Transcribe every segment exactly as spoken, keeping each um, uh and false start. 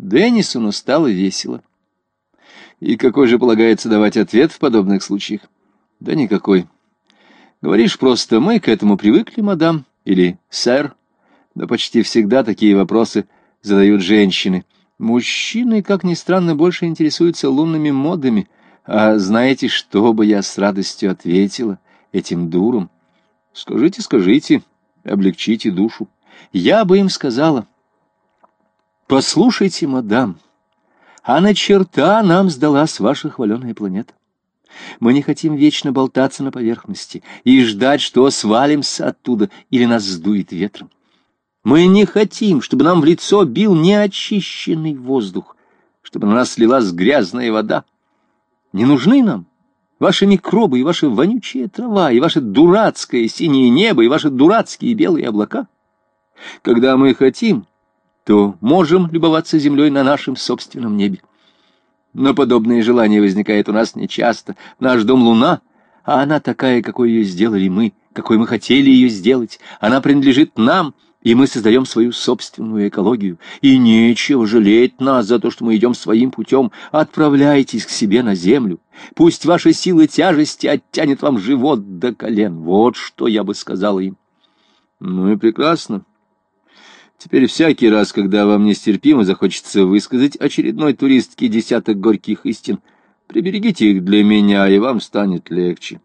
Деннисону стало весело. И какой же полагается давать ответ в подобных случаях? Да никакой. Говоришь просто: мы к этому привыкли, мадам, или сэр. Да почти всегда такие вопросы задают женщины. Мужчины, как ни странно, больше интересуются лунными модами. А знаете, что бы я с радостью ответила этим дурам? Скажите, скажите, облегчите душу. Я бы им сказала: послушайте, мадам, а на черта нам сдалась ваша хваленая планета. Мы не хотим вечно болтаться на поверхности и ждать, что свалимся оттуда или нас сдует ветром. Мы не хотим, чтобы нам в лицо бил неочищенный воздух, чтобы на нас слилась грязная вода. Не нужны нам ваши микробы и ваша вонючая трава, и ваше дурацкое синее небо, и ваши дурацкие белые облака. Когда мы хотим, то можем любоваться землей на нашем собственном небе. Но подобное желание возникает у нас нечасто. Наш дом — луна, а она такая, какой ее сделали мы, какой мы хотели ее сделать. Она принадлежит нам, и мы создаем свою собственную экологию. И нечего жалеть нас за то, что мы идем своим путем. Отправляйтесь к себе на землю. Пусть ваша сила тяжести оттянет вам живот до колен. Вот что я бы сказала им. Ну и прекрасно. Теперь всякий раз, когда вам нестерпимо захочется высказать очередной туристке десяток горьких истин, приберегите их для меня, и вам станет легче.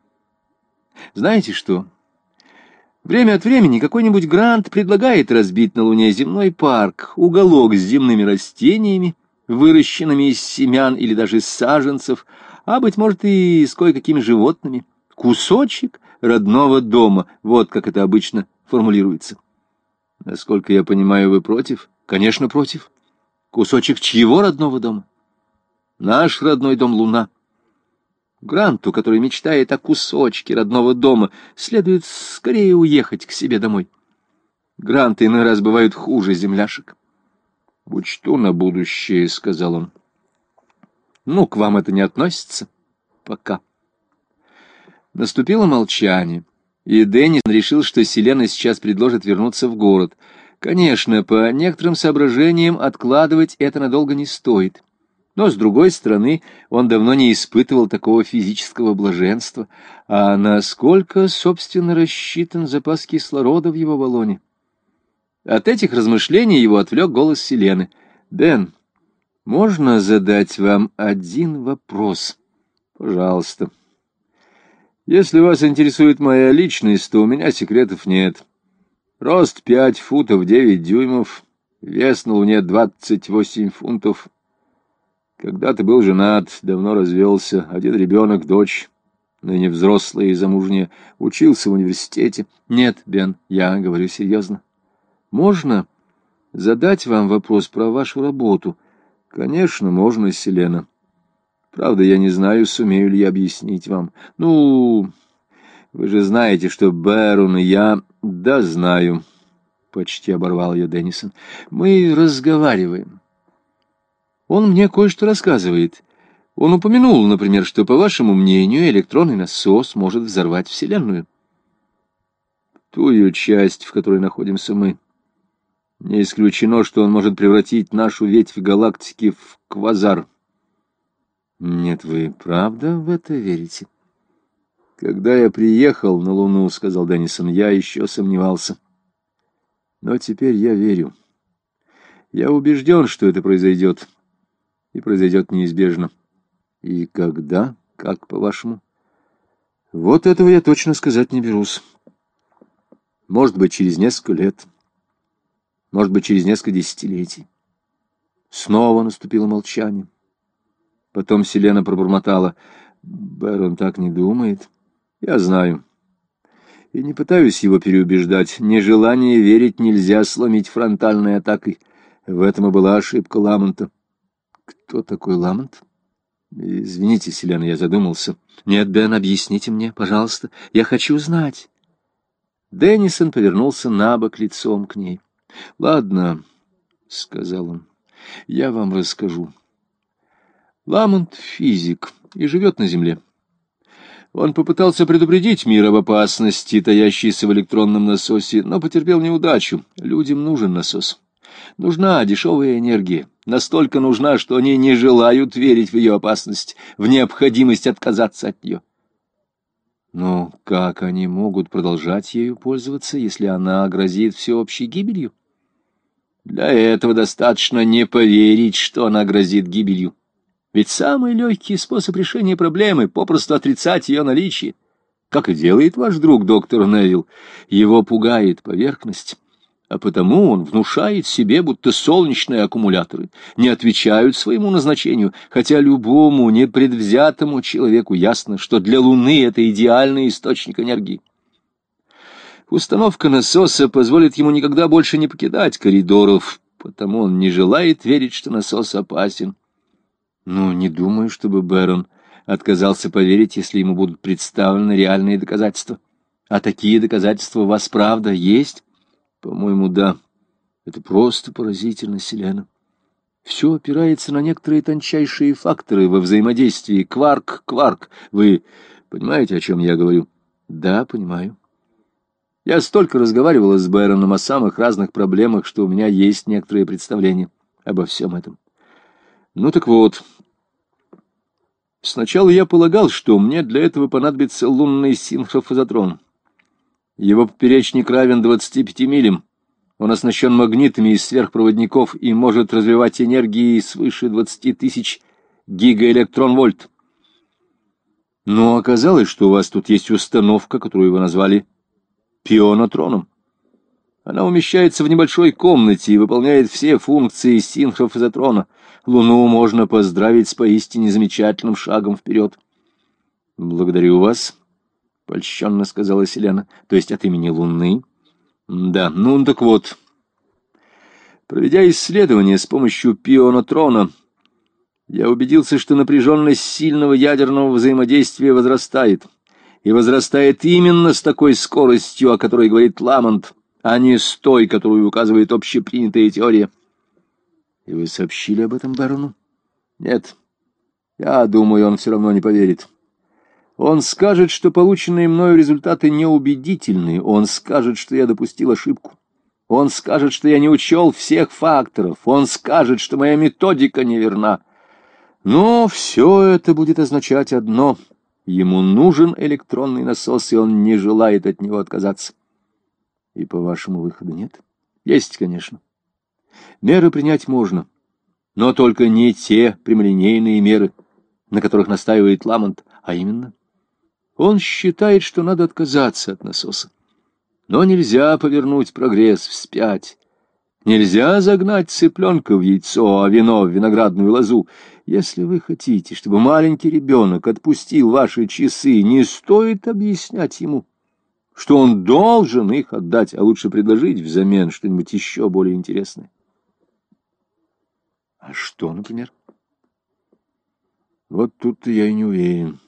Знаете что? Время от времени какой-нибудь грант предлагает разбить на Луне земной парк, уголок с земными растениями, выращенными из семян или даже из саженцев, а, быть может, и с кое-какими животными. Кусочек родного дома, вот как это обычно формулируется. Насколько я понимаю, вы против? Конечно, против. Кусочек чьего родного дома? Наш родной дом — Луна. Гранту, который мечтает о кусочке родного дома, следует скорее уехать к себе домой. Гранты иной раз бывают хуже земляшек. «Учту на будущее», — сказал он. «Ну, к вам это не относится. Пока». Наступило молчание, и Деннисон решил, что Селена сейчас предложит вернуться в город. Конечно, по некоторым соображениям откладывать это надолго не стоит. Но, с другой стороны, он давно не испытывал такого физического блаженства. А насколько, собственно, рассчитан запас кислорода в его баллоне? От этих размышлений его отвлек голос Селены. «Бен, можно задать вам один вопрос?» «Пожалуйста». «Если вас интересует моя личность, то у меня секретов нет. Рост пять футов девять дюймов, вес на Луне двадцать восемь фунтов». Когда-то был женат, давно развелся, один ребенок, дочь, ныне взрослая и замужняя, учился в университете. Нет, Бен, я говорю серьезно. Можно задать вам вопрос про вашу работу? Конечно, можно, Селена. Правда, я не знаю, сумею ли я объяснить вам. Ну, вы же знаете, что Бэрон и я... Да, знаю, почти оборвал ее Деннисон. Мы разговариваем. Он мне кое-что рассказывает. Он упомянул, например, что, по вашему мнению, электронный насос может взорвать Вселенную. Ту ее часть, в которой находимся мы. Не исключено, что он может превратить нашу ветвь галактики в квазар. Нет, вы правда в это верите? Когда я приехал на Луну, — сказал Деннисон, — я еще сомневался. Но теперь я верю. Я убежден, что это произойдет. И произойдет неизбежно. И когда? Как, по-вашему? Вот этого я точно сказать не берусь. Может быть, через несколько лет. Может быть, через несколько десятилетий. Снова наступило молчание. Потом Селена пробормотала. Бэрон так не думает. Я знаю. И не пытаюсь его переубеждать. Нежелание верить нельзя сломить фронтальной атакой. В этом и была ошибка Ламонта. Кто такой Ламонт? Извините, Селена, я задумался. Нет, Бен, объясните мне, пожалуйста. Я хочу знать. Деннисон повернулся на бок лицом к ней. Ладно, — сказал он, — я вам расскажу. Ламонт — физик и живет на Земле. Он попытался предупредить мир об опасности, таящейся в электронном насосе, но потерпел неудачу. Людям нужен насос. Нужна дешевая энергия, настолько нужна, что они не желают верить в ее опасность, в необходимость отказаться от нее. Но как они могут продолжать ею пользоваться, если она грозит всеобщей гибелью? Для этого достаточно не поверить, что она грозит гибелью. Ведь самый легкий способ решения проблемы — попросту отрицать ее наличие. Как и делает ваш друг доктор Невилл. Его пугает поверхность, а потому он внушает себе, будто солнечные аккумуляторы не отвечают своему назначению, хотя любому непредвзятому человеку ясно, что для Луны это идеальный источник энергии. Установка насоса позволит ему никогда больше не покидать коридоров, потому он не желает верить, что насос опасен. Но не думаю, чтобы Бэрон отказался поверить, если ему будут представлены реальные доказательства. А такие доказательства у вас, правда, есть? По-моему, да. Это просто поразительно, Селена. Все опирается на некоторые тончайшие факторы во взаимодействии кварк-кварк. Вы понимаете, о чем я говорю? Да, понимаю. Я столько разговаривала с Бэроном о самых разных проблемах, что у меня есть некоторые представления обо всем этом. Ну так вот, сначала я полагал, что мне для этого понадобится лунный синхрофазотрон. Его поперечник равен двадцати пяти милям. Он оснащен магнитами из сверхпроводников и может развивать энергии свыше двадцати тысяч гигаэлектрон-вольт. Но оказалось, что у вас тут есть установка, которую вы назвали пионотроном. Она умещается в небольшой комнате и выполняет все функции синхрофазотрона. Луну можно поздравить с поистине замечательным шагом вперед. — Благодарю вас, — польщенно сказала Селена. — То есть от имени Луны? — Да, ну так вот. Проведя исследования с помощью пионотрона, я убедился, что напряженность сильного ядерного взаимодействия возрастает. И возрастает именно с такой скоростью, о которой говорит Ламонт, а не с той, которую указывает общепринятая теория. И вы сообщили об этом Бэрону? Нет. Я думаю, он все равно не поверит. Он скажет, что полученные мною результаты неубедительны. Он скажет, что я допустил ошибку. Он скажет, что я не учел всех факторов. Он скажет, что моя методика неверна. Но все это будет означать одно. Ему нужен электронный насос, и он не желает от него отказаться. И, по-вашему, выхода нет? Есть, конечно. Меры принять можно, но только не те прямолинейные меры, на которых настаивает Ламонт, а именно, он считает, что надо отказаться от насоса. Но нельзя повернуть прогресс вспять. Нельзя загнать цыпленка в яйцо, а вино в виноградную лозу. Если вы хотите, чтобы маленький ребенок отпустил ваши часы, не стоит объяснять ему, что он должен их отдать, а лучше предложить взамен что-нибудь еще более интересное. А что, например? Вот тут-то я и не уверен.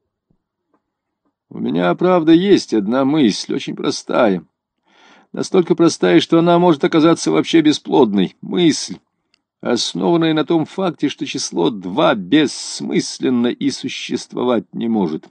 У меня, правда, есть одна мысль, очень простая. Настолько простая, что она может оказаться вообще бесплодной. Мысль, основанная на том факте, что число два бессмысленно и существовать не может.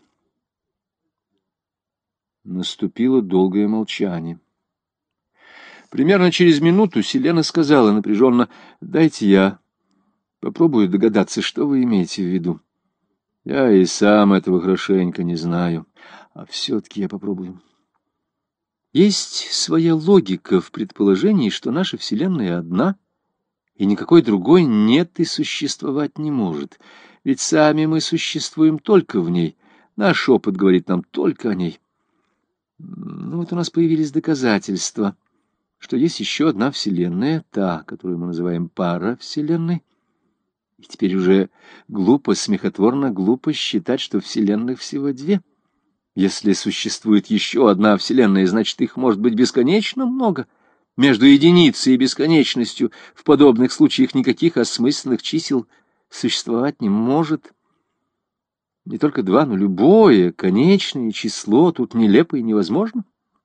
Наступило долгое молчание. Примерно через минуту Селена сказала напряженно: «Дайте я попробую догадаться, что вы имеете в виду. Я и сам этого хорошенько не знаю, а все-таки я попробую». Есть своя логика в предположении, что наша Вселенная одна, и никакой другой нет и существовать не может. Ведь сами мы существуем только в ней. Наш опыт говорит нам только о ней. Ну вот у нас появились доказательства, что есть еще одна Вселенная, та, которую мы называем паравселенной. И теперь уже глупо, смехотворно глупо считать, что Вселенных всего две. Если существует еще одна Вселенная, значит, их может быть бесконечно много. Между единицей и бесконечностью в подобных случаях никаких осмысленных чисел существовать не может. Не только два, но любое конечное число тут нелепо и невозможно.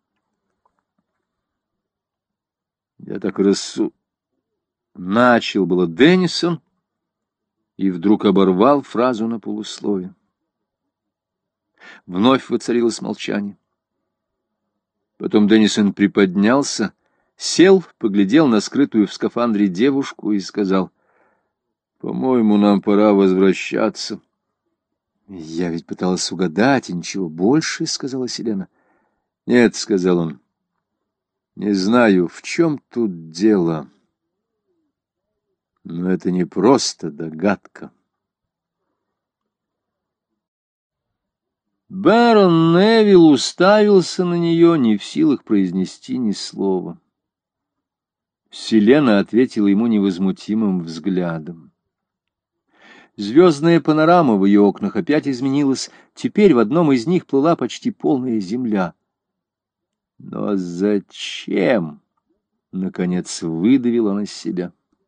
Я так рассу... Начал было Деннисон и вдруг оборвал фразу на полуслове. Вновь воцарилось молчание. Потом Деннисон приподнялся Сел, поглядел на скрытую в скафандре девушку и сказал: «По-моему, нам пора возвращаться». «Я ведь пыталась угадать, и ничего больше», — сказала Селена. «Нет», — сказал он, — «не знаю, в чем тут дело, но это не просто догадка». Бэрон Невилл уставился на нее, не в силах произнести ни слова. Селена ответила ему невозмутимым взглядом. Звездная панорама в ее окнах опять изменилась. Теперь в одном из них плыла почти полная земля. «Но зачем?» — наконец выдавила она из себя.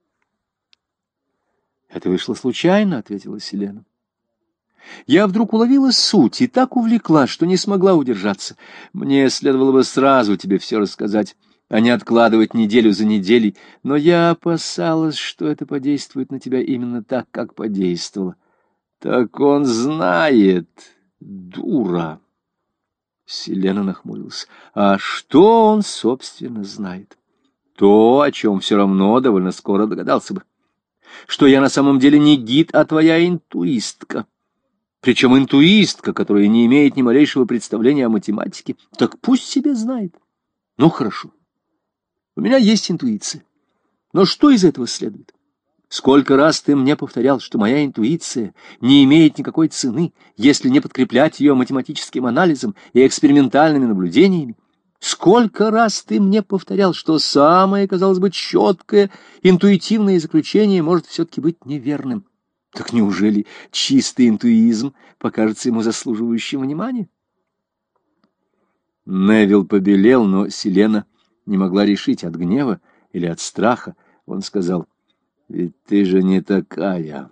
«Это вышло случайно», — ответила Селена. «Я вдруг уловила суть и так увлекла, что не смогла удержаться. Мне следовало бы сразу тебе все рассказать, а не откладывать неделю за неделей, но я опасалась, что это подействует на тебя именно так, как подействовало». «Так он знает, дура!» Селена нахмурилась. «А что он, собственно, знает? То, о чем все равно довольно скоро догадался бы. Что я на самом деле не гид, а твоя интуистка. Причем интуистка, которая не имеет ни малейшего представления о математике. Так пусть себе знает. Ну, хорошо. У меня есть интуиция. Но что из этого следует? Сколько раз ты мне повторял, что моя интуиция не имеет никакой цены, если не подкреплять ее математическим анализом и экспериментальными наблюдениями? Сколько раз ты мне повторял, что самое, казалось бы, четкое интуитивное заключение может все-таки быть неверным? Так неужели чистый интуизм покажется ему заслуживающим внимания? Невилл побелел, но Селена не могла решить, от гнева или от страха. Он сказал: «Ведь ты же не такая.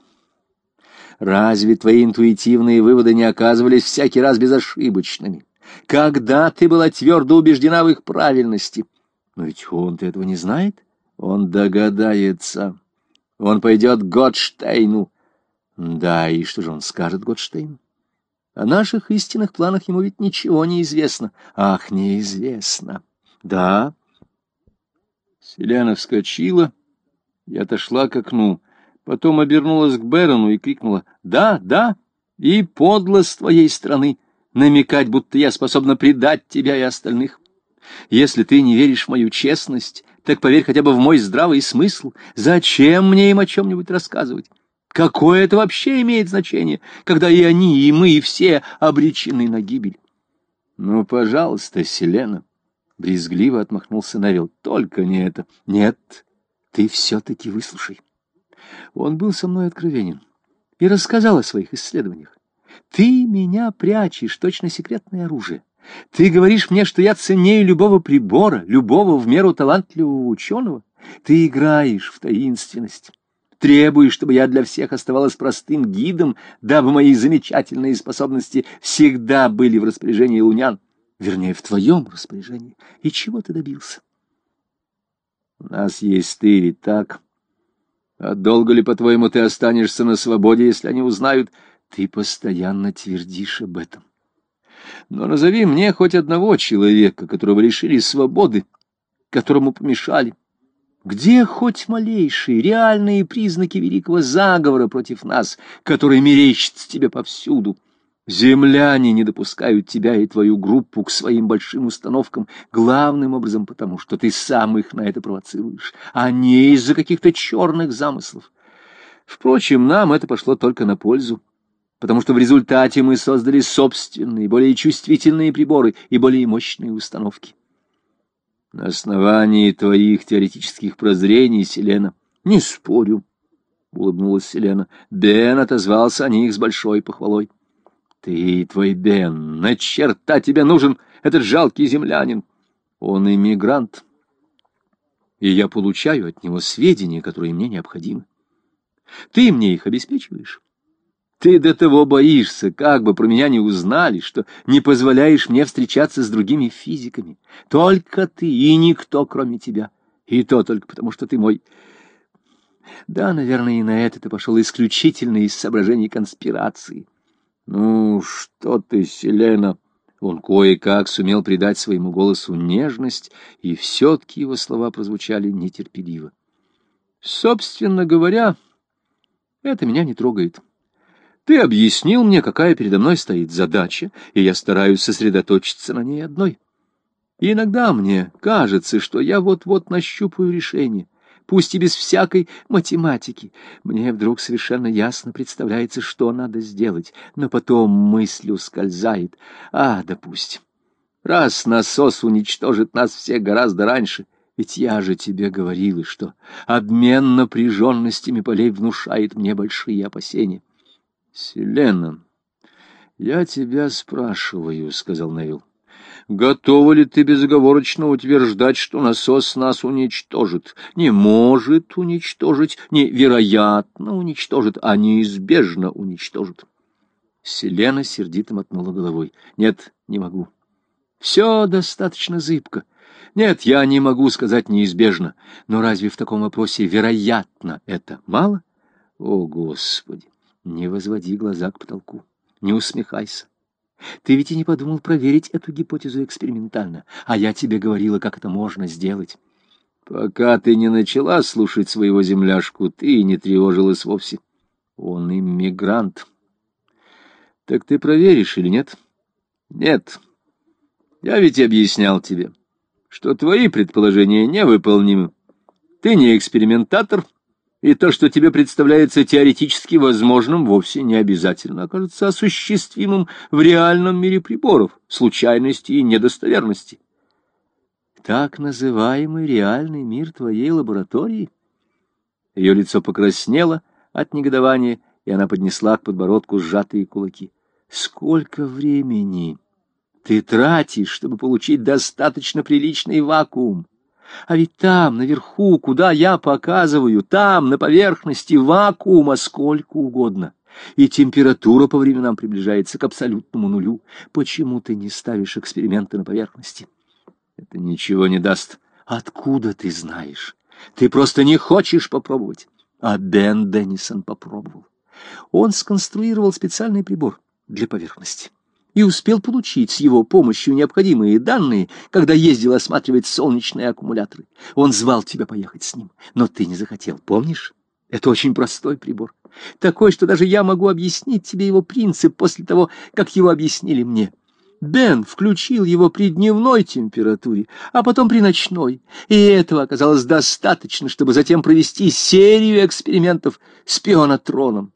Разве твои интуитивные выводы не оказывались всякий раз безошибочными? Когда ты была твердо убеждена в их правильности? Но ведь он-то этого не знает. Он догадается. Он пойдет к Готштейну». «Да, и что же он скажет Готштейну? О наших истинных планах ему ведь ничего не известно». «Ах, неизвестно! Да». Селена вскочила и отошла к окну. Потом обернулась к Берону и крикнула: «Да, да, и подло с твоей стороны намекать, будто я способна предать тебя и остальных. Если ты не веришь в мою честность, так поверь хотя бы в мой здравый смысл. Зачем мне им о чем-нибудь рассказывать? Какое это вообще имеет значение, когда и они, и мы, и все обречены на гибель?» «Ну, пожалуйста, Селена», — брезгливо отмахнулся Невилл, — «только не это». «Нет, ты все-таки выслушай. Он был со мной откровенен и рассказал о своих исследованиях. Ты меня прячешь, точно секретное оружие. Ты говоришь мне, что я ценнее любого прибора, любого в меру талантливого ученого. Ты играешь в таинственность, требуешь, чтобы я для всех оставалась простым гидом, дабы мои замечательные способности всегда были в распоряжении лунян. Вернее, в твоем распоряжении. И чего ты добился? У нас есть ты, ведь так? А долго ли, по-твоему, ты останешься на свободе, если они узнают? Ты постоянно твердишь об этом. Но назови мне хоть одного человека, которого лишили свободы, которому помешали. Где хоть малейшие реальные признаки великого заговора против нас, который мерещится тебе повсюду? Земляне не допускают тебя и твою группу к своим большим установкам, главным образом потому, что ты сам их на это провоцируешь, а не из-за каких-то черных замыслов. Впрочем, нам это пошло только на пользу, потому что в результате мы создали собственные, более чувствительные приборы и более мощные установки. На основании твоих теоретических прозрений, Селена, не спорю, — улыбнулась Селена. Бен отозвался о них с большой похвалой. Ты и твой Бен, на черта тебе нужен этот жалкий землянин? Он иммигрант, и я получаю от него сведения, которые мне необходимы. Ты мне их обеспечиваешь. Ты до того боишься, как бы про меня не узнали, что не позволяешь мне встречаться с другими физиками. Только ты и никто, кроме тебя. И то только потому, что ты мой... Да, наверное, и на это ты пошел исключительно из соображений конспирации. Ну, что ты, Селена, Он кое-как сумел придать своему голосу нежность, и все-таки его слова прозвучали нетерпеливо. «Собственно говоря, это меня не трогает. Ты объяснил мне, какая передо мной стоит задача, и я стараюсь сосредоточиться на ней одной. И иногда мне кажется, что я вот-вот нащупаю решение, пусть и без всякой математики. Мне вдруг совершенно ясно представляется, что надо сделать, но потом мысль ускользает. А, допустим, раз насос уничтожит нас всех гораздо раньше, ведь я же тебе говорила, что обмен напряженностями полей внушает мне большие опасения. «Селена, я тебя спрашиваю», — сказал Невилл. «Готова ли ты безоговорочно утверждать, что насос нас уничтожит? Не может уничтожить, не вероятно уничтожит, а неизбежно уничтожит». Селена сердито мотнула головой. «Нет, не могу. Все достаточно зыбко. Нет, я не могу сказать неизбежно. Но разве в таком вопросе вероятно это мало? О, Господи! Не возводи глаза к потолку, не усмехайся. Ты ведь и не подумал проверить эту гипотезу экспериментально, а я тебе говорила, как это можно сделать. Пока ты не начала слушать своего земляшку, ты и не тревожилась вовсе. Он иммигрант. Так ты проверишь или нет? Нет. Я ведь объяснял тебе, что твои предположения невыполнимы. Ты не экспериментатор, и то, что тебе представляется теоретически возможным, вовсе не обязательно окажется осуществимым в реальном мире приборов, случайности и недостоверности. Так называемый реальный мир твоей лаборатории? Ее лицо покраснело от негодования, и она поднесла к подбородку сжатые кулаки. Сколько времени ты тратишь, чтобы получить достаточно приличный вакуум? А ведь там, наверху, куда я показываю, там, на поверхности вакуума сколько угодно. И температура по временам приближается к абсолютному нулю. Почему ты не ставишь эксперименты на поверхности? Это ничего не даст. Откуда ты знаешь? Ты просто не хочешь попробовать. А Бен Деннисон попробовал. Он сконструировал специальный прибор для поверхности и успел получить с его помощью необходимые данные, когда ездил осматривать солнечные аккумуляторы. Он звал тебя поехать с ним, но ты не захотел, помнишь? Это очень простой прибор, такой, что даже я могу объяснить тебе его принцип после того, как его объяснили мне. Бен включил его при дневной температуре, а потом при ночной, и этого оказалось достаточно, чтобы затем провести серию экспериментов с пионотроном.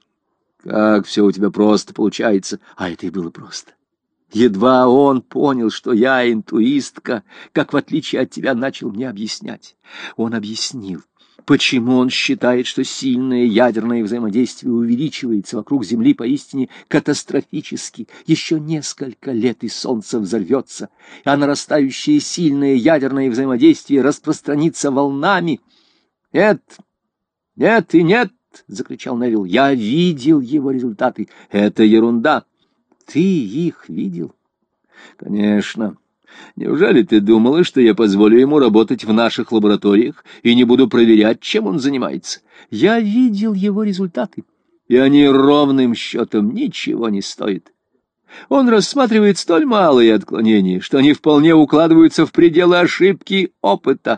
Как все у тебя просто получается. А это и было просто. Едва он понял, что я интуистка, как в отличие от тебя начал мне объяснять. Он объяснил, почему он считает, что сильное ядерное взаимодействие увеличивается вокруг Земли поистине катастрофически. Еще несколько лет, и Солнце взорвется, а нарастающее сильное ядерное взаимодействие распространится волнами. Нет, нет и нет. — закричал Невилл. — Я видел его результаты. Это ерунда. Ты их видел? — Конечно. Неужели ты думала, что я позволю ему работать в наших лабораториях и не буду проверять, чем он занимается? Я видел его результаты, и они ровным счетом ничего не стоят. Он рассматривает столь малые отклонения, что они вполне укладываются в пределы ошибки опыта.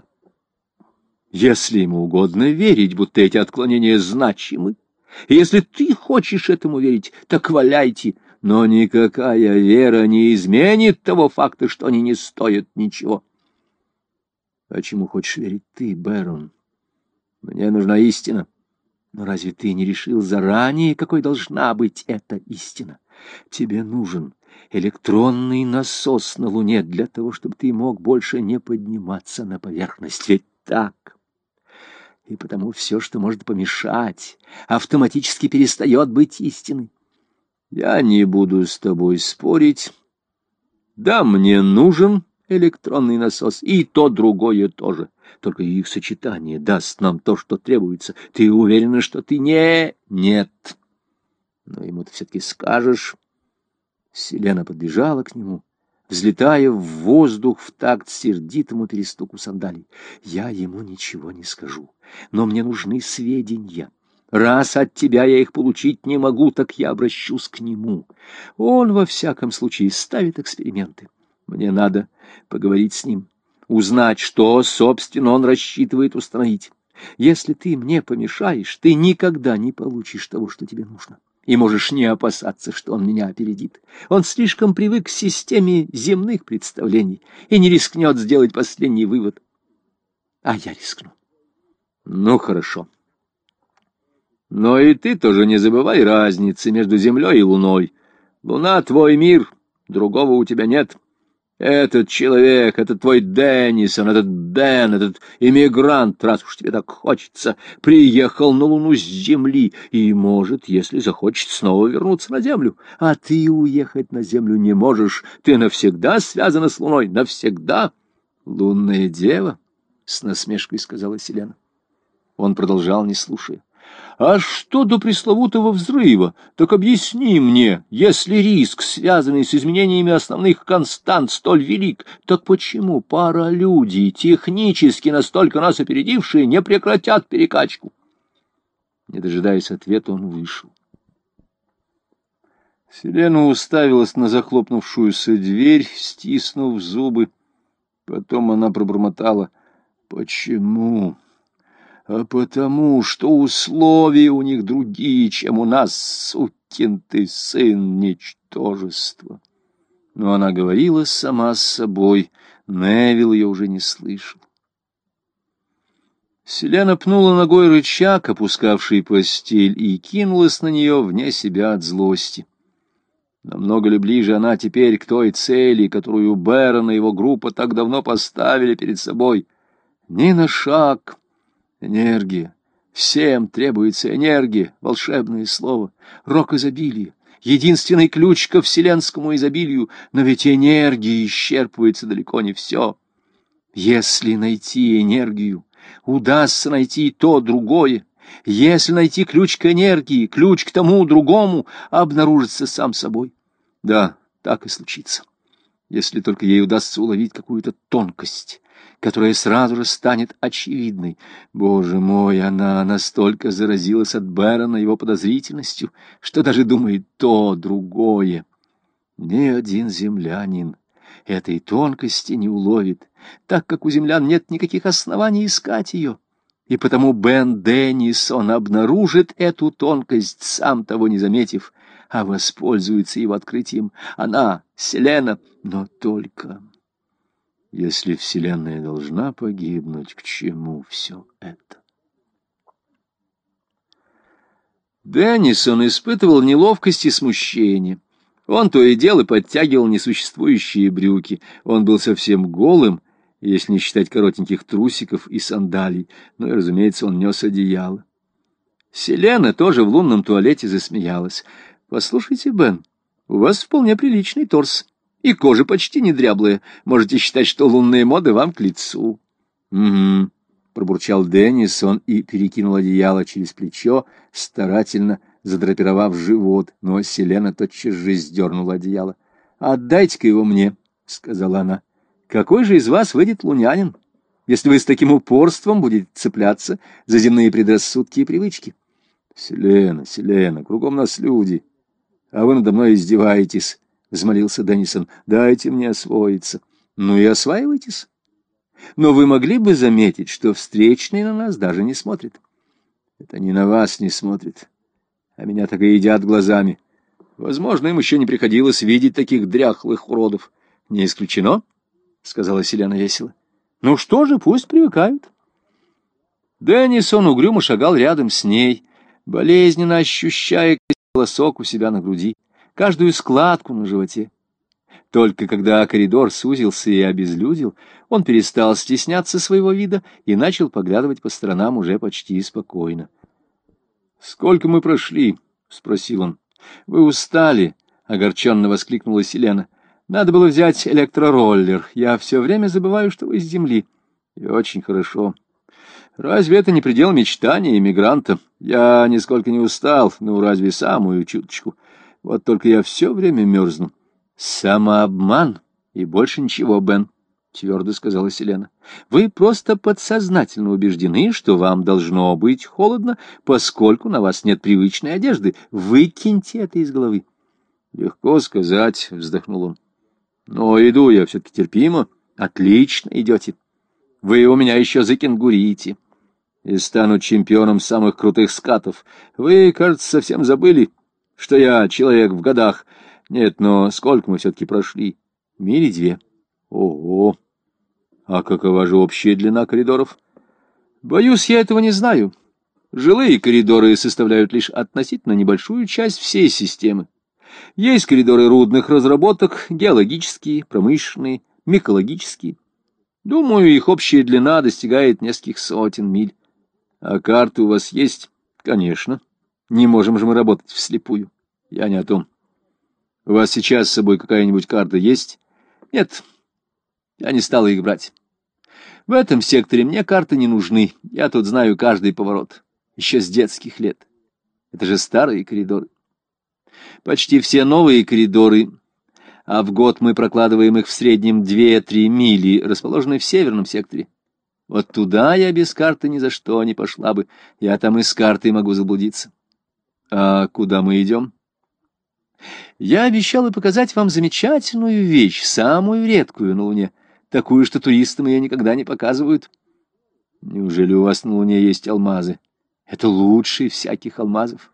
Если ему угодно верить, будто эти отклонения значимы, и если ты хочешь этому верить, так валяйте, но никакая вера не изменит того факта, что они не стоят ничего. А чему хочешь верить ты, Бэрон? Мне нужна истина. Но разве ты не решил заранее, какой должна быть эта истина? Тебе нужен электронный насос на Луне для того, чтобы ты мог больше не подниматься на поверхность. Ведь так? И потому все, что может помешать, автоматически перестает быть истиной. Я не буду с тобой спорить. Да, мне нужен электронный насос, и то, другое тоже. Только их сочетание даст нам то, что требуется. Ты уверена, что ты не... Нет. Но ему ты все-таки скажешь. Селена подбежала к нему, взлетая в воздух в такт сердитому перестуку сандалий. Я ему ничего не скажу, но мне нужны сведения. Раз от тебя я их получить не могу, так я обращусь к нему. Он, во всяком случае, ставит эксперименты. Мне надо поговорить с ним, узнать, что, собственно, он рассчитывает установить. Если ты мне помешаешь, ты никогда не получишь того, что тебе нужно. И можешь не опасаться, что он меня опередит. Он слишком привык к системе земных представлений и не рискнет сделать последний вывод. А я рискну. Ну, хорошо. Но и ты тоже не забывай разницы между землей и луной. Луна — твой мир, другого у тебя нет. Этот человек, этот твой Деннисон, этот Бен, этот иммигрант, раз уж тебе так хочется, приехал на Луну с Земли и может, если захочет, снова вернуться на Землю. А ты уехать на Землю не можешь. Ты навсегда связана с Луной, навсегда. Лунная дева, — с насмешкой сказала Селена. Он продолжал, не слушая. А что до пресловутого взрыва? Так объясни мне, если риск, связанный с изменениями основных констант, столь велик, так почему паралюди, технически настолько нас опередившие, не прекратят перекачку? Не дожидаясь ответа, он вышел. Селена уставилась на захлопнувшуюся дверь, стиснув зубы. Потом она пробормотала: «Почему?» А потому, что условия у них другие, чем у нас, сукин ты сын, ничтожество. Но она говорила сама с собой, Невилл ее уже не слышал. Селена пнула ногой рычаг, опускавший постель, и кинулась на нее вне себя от злости. Намного ли ближе она теперь к той цели, которую Бэрон и его группа так давно поставили перед собой? Ни на шаг. Энергия. Всем требуется энергия, волшебное слово, рок изобилия, единственный ключ ко вселенскому изобилию, но ведь энергия исчерпывается далеко не все. Если найти энергию, удастся найти то другое. Если найти ключ к энергии, ключ к тому другому, обнаружится сам собой. Да, так и случится. Если только ей удастся уловить какую-то тонкость, которая сразу же станет очевидной. Боже мой, она настолько заразилась от Бэрона его подозрительностью, что даже думает то, другое. Ни один землянин этой тонкости не уловит, так как у землян нет никаких оснований искать ее. И потому Бен Деннисон обнаружит эту тонкость, сам того не заметив, а воспользуется его открытием она, Селена, но только... Если Вселенная должна погибнуть, к чему все это? Деннисон испытывал неловкость и смущение. Он то и дело подтягивал несуществующие брюки. Он был совсем голым, если не считать коротеньких трусиков и сандалий. Ну и, разумеется, он нес одеяло. Селена тоже в лунном туалете засмеялась. «Послушайте, Бен, у вас вполне приличный торс. И кожа почти не дряблая. Можете считать, что лунные моды вам к лицу». «Угу», — пробурчал Деннисон и перекинул одеяло через плечо, старательно задрапировав живот, но Селена тотчас же сдернула одеяло. «Отдайте-ка его мне», — сказала она. «Какой же из вас выйдет лунянин, если вы с таким упорством будете цепляться за земные предрассудки и привычки?» «Селена, Селена, кругом нас люди, а вы надо мной издеваетесь», — взмолился Деннисон. «Дайте мне освоиться». «Ну и осваивайтесь. Но вы могли бы заметить, что встречные на нас даже не смотрят». «Это они на вас не смотрят, а меня так и едят глазами. Возможно, им еще не приходилось видеть таких дряхлых уродов». «Не исключено», — сказала Селена весело. «Ну что же, пусть привыкают». Деннисон угрюмо шагал рядом с ней, болезненно ощущая волосок у себя на груди, каждую складку на животе. Только когда коридор сузился и обезлюдил, он перестал стесняться своего вида и начал поглядывать по сторонам уже почти спокойно. «Сколько мы прошли?» — спросил он. «Вы устали?» — огорченно воскликнула Селена. «Надо было взять электророллер. Я все время забываю, что вы с земли». «И очень хорошо. Разве это не предел мечтания эмигранта? Я нисколько не устал, ну, разве самую чуточку. Вот только я все время мерзну». «Самообман и больше ничего, Бен», — твердо сказала Селена. Вы просто подсознательно убеждены, что вам должно быть холодно, поскольку на вас нет привычной одежды. Выкиньте это из головы. Легко сказать, вздохнул он. Но иду я все-таки терпимо. Отлично идете. Вы у меня еще закенгурите и стану чемпионом самых крутых скатов. Вы, кажется, совсем забыли, что я человек в годах. Нет, но сколько мы все-таки прошли? Мили две. Ого! А какова же общая длина коридоров? Боюсь, я этого не знаю. Жилые коридоры составляют лишь относительно небольшую часть всей системы. Есть коридоры рудных разработок, геологические, промышленные, микологические. Думаю, их общая длина достигает нескольких сотен миль. А карты у вас есть? Конечно. Не можем же мы работать вслепую. Я не о том. У вас сейчас с собой какая-нибудь карта есть? Нет, я не стала их брать. В этом секторе мне карты не нужны. Я тут знаю каждый поворот. Еще с детских лет. Это же старые коридоры. Почти все новые коридоры, а в год мы прокладываем их в среднем две-три мили, расположены в северном секторе. Вот туда я без карты ни за что не пошла бы. Я там и с картой могу заблудиться. А куда мы идем? Я обещала показать вам замечательную вещь, самую редкую на Луне, такую, что туристам ее никогда не показывают. Неужели у вас на Луне есть алмазы? Это лучшие всяких алмазов.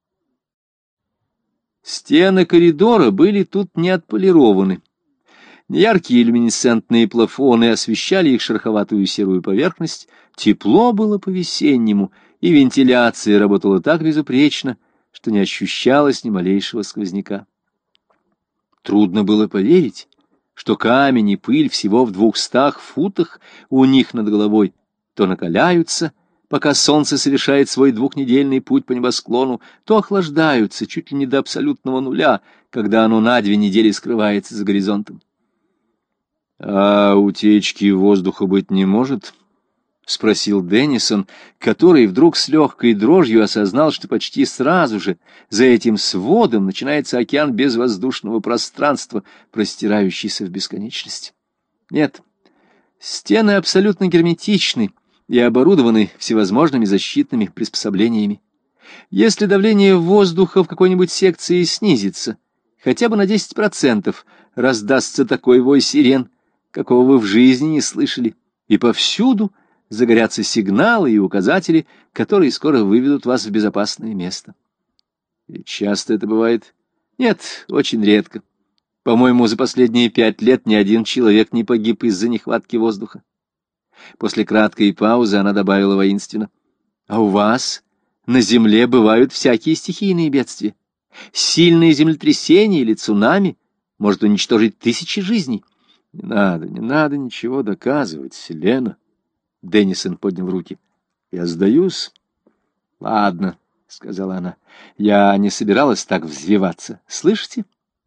Стены коридора были тут не отполированы. Яркие люминесцентные плафоны освещали их шероховатую серую поверхность, тепло было по-весеннему, и вентиляция работала так безупречно, что не ощущалось ни малейшего сквозняка. Трудно было поверить, что камень и пыль всего в двухстах футах у них над головой то накаляются, пока солнце совершает свой двухнедельный путь по небосклону, то охлаждаются чуть ли не до абсолютного нуля, когда оно на две недели скрывается за горизонтом. — А утечки воздуха быть не может? — спросил Деннисон, который вдруг с легкой дрожью осознал, что почти сразу же за этим сводом начинается океан безвоздушного пространства, простирающийся в бесконечность. Нет, стены абсолютно герметичны и оборудованы всевозможными защитными приспособлениями. Если давление воздуха в какой-нибудь секции снизится хотя бы на десять процентов, раздастся такой вой сирен, какого вы в жизни не слышали, и повсюду загорятся сигналы и указатели, которые скоро выведут вас в безопасное место. И часто это бывает? Нет, очень редко. По-моему, за последние пять лет ни один человек не погиб из-за нехватки воздуха. После краткой паузы она добавила воинственно: «А у вас на земле бывают всякие стихийные бедствия. Сильные землетрясения или цунами может уничтожить тысячи жизней». «Не надо, не надо ничего доказывать, Селена». Деннисон поднял руки. «Я сдаюсь». «Ладно», — сказала она, — «я не собиралась так взвиваться. Слышите?»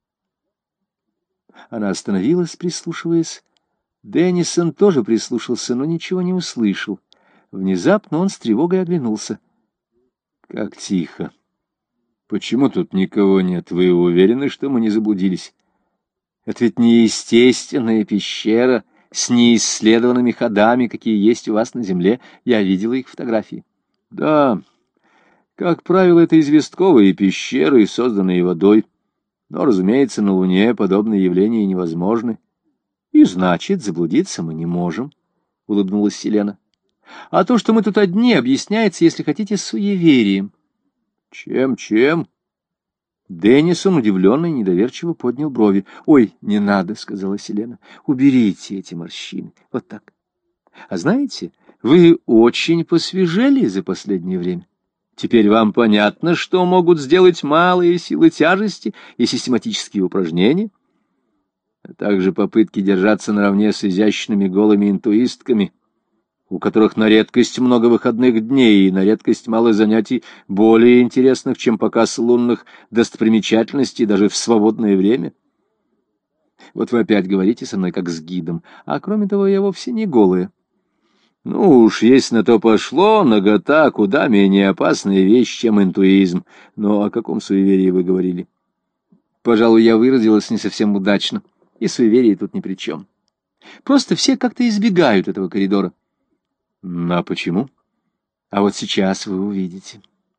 Она остановилась, прислушиваясь. Деннисон тоже прислушался, но ничего не услышал. Внезапно он с тревогой оглянулся. «Как тихо! Почему тут никого нет? Вы уверены, что мы не заблудились? Это ведь неестественная пещера с неисследованными ходами, какие есть у вас на земле. Я видела их фотографии». «Да, как правило, это известковые пещеры, созданные водой. Но, разумеется, на Луне подобные явления невозможны. И значит, заблудиться мы не можем», — улыбнулась Селена. «А то, что мы тут одни, объясняется, если хотите, суеверием». «Чем-чем?» Деннисон, удивленный, недоверчиво поднял брови. «Ой, не надо», — сказала Селена. «Уберите эти морщины. Вот так. А знаете, вы очень посвежели за последнее время. Теперь вам понятно, что могут сделать малые силы тяжести и систематические упражнения, а также попытки держаться наравне с изящными голыми интуистками, у которых на редкость много выходных дней и на редкость мало занятий более интересных, чем показ лунных достопримечательностей даже в свободное время. Вот вы опять говорите со мной как с гидом, а кроме того, я вовсе не голая. Ну уж, если на то пошло, нагота куда менее опасная вещь, чем интуизм. Но о каком суеверии вы говорили? Пожалуй, я выразилась не совсем удачно, и суеверие тут ни при чем. Просто все как-то избегают этого коридора. А почему? А вот сейчас вы увидите.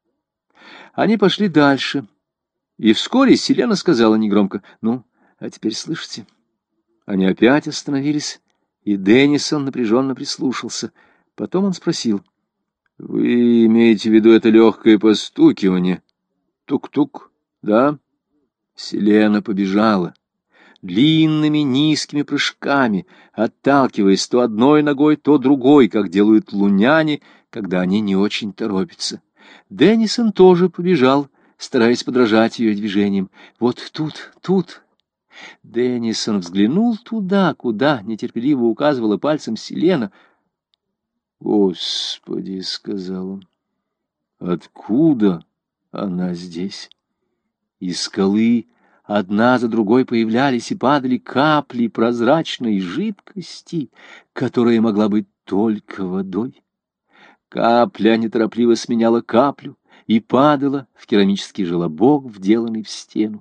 Они пошли дальше, и вскоре Селена сказала негромко: «Ну, а теперь слышите?» Они опять остановились, и Деннисон напряженно прислушался. Потом он спросил: «Вы имеете в виду это легкое постукивание? Тук-тук, да?» Селена побежала длинными низкими прыжками, отталкиваясь то одной ногой, то другой, как делают луняне, когда они не очень торопятся. Деннисон тоже побежал, стараясь подражать ее движениям. «Вот тут, тут!» Деннисон взглянул туда, куда нетерпеливо указывала пальцем Селена. «Господи!» — сказал он. «Откуда она здесь?» Из скалы одна за другой появлялись и падали капли прозрачной жидкости, которая могла быть только водой. Капля неторопливо сменяла каплю и падала в керамический желобок, вделанный в стену.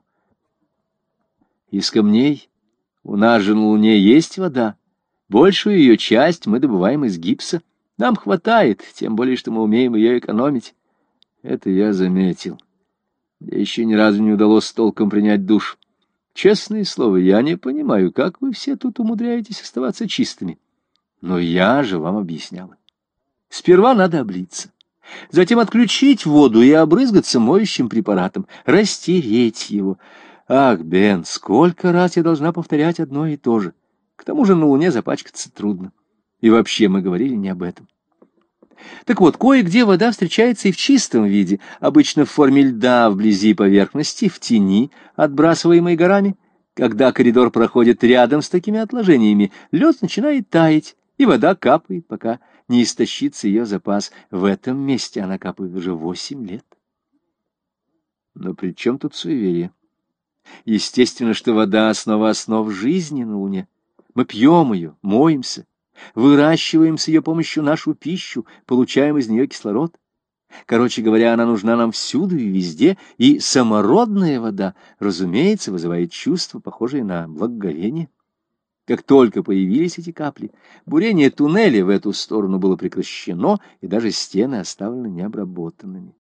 Из камней у нас же на Луне есть вода. Большую ее часть мы добываем из гипса. Нам хватает, тем более, что мы умеем ее экономить. Это я заметил. Мне еще ни разу не удалось толком принять душ. Честное слово, я не понимаю, как вы все тут умудряетесь оставаться чистыми. Но я же вам объясняла. Сперва надо облиться, затем отключить воду и обрызгаться моющим препаратом, растереть его. Ах, Бен, сколько раз я должна повторять одно и то же. К тому же на Луне запачкаться трудно. И вообще мы говорили не об этом. Так вот, кое-где вода встречается и в чистом виде, обычно в форме льда вблизи поверхности, в тени, отбрасываемой горами. Когда коридор проходит рядом с такими отложениями, лед начинает таять, и вода капает, пока не истощится ее запас. В этом месте она капает уже восемь лет. Но при чем тут суеверие? Естественно, что вода — основа основ жизни на Луне. Мы пьем ее, моемся, выращиваем с ее помощью нашу пищу, получаем из нее кислород. Короче говоря, она нужна нам всюду и везде, и самородная вода, разумеется, вызывает чувства, похожие на благоговение. Как только появились эти капли, бурение туннеля в эту сторону было прекращено, и даже стены оставлены необработанными.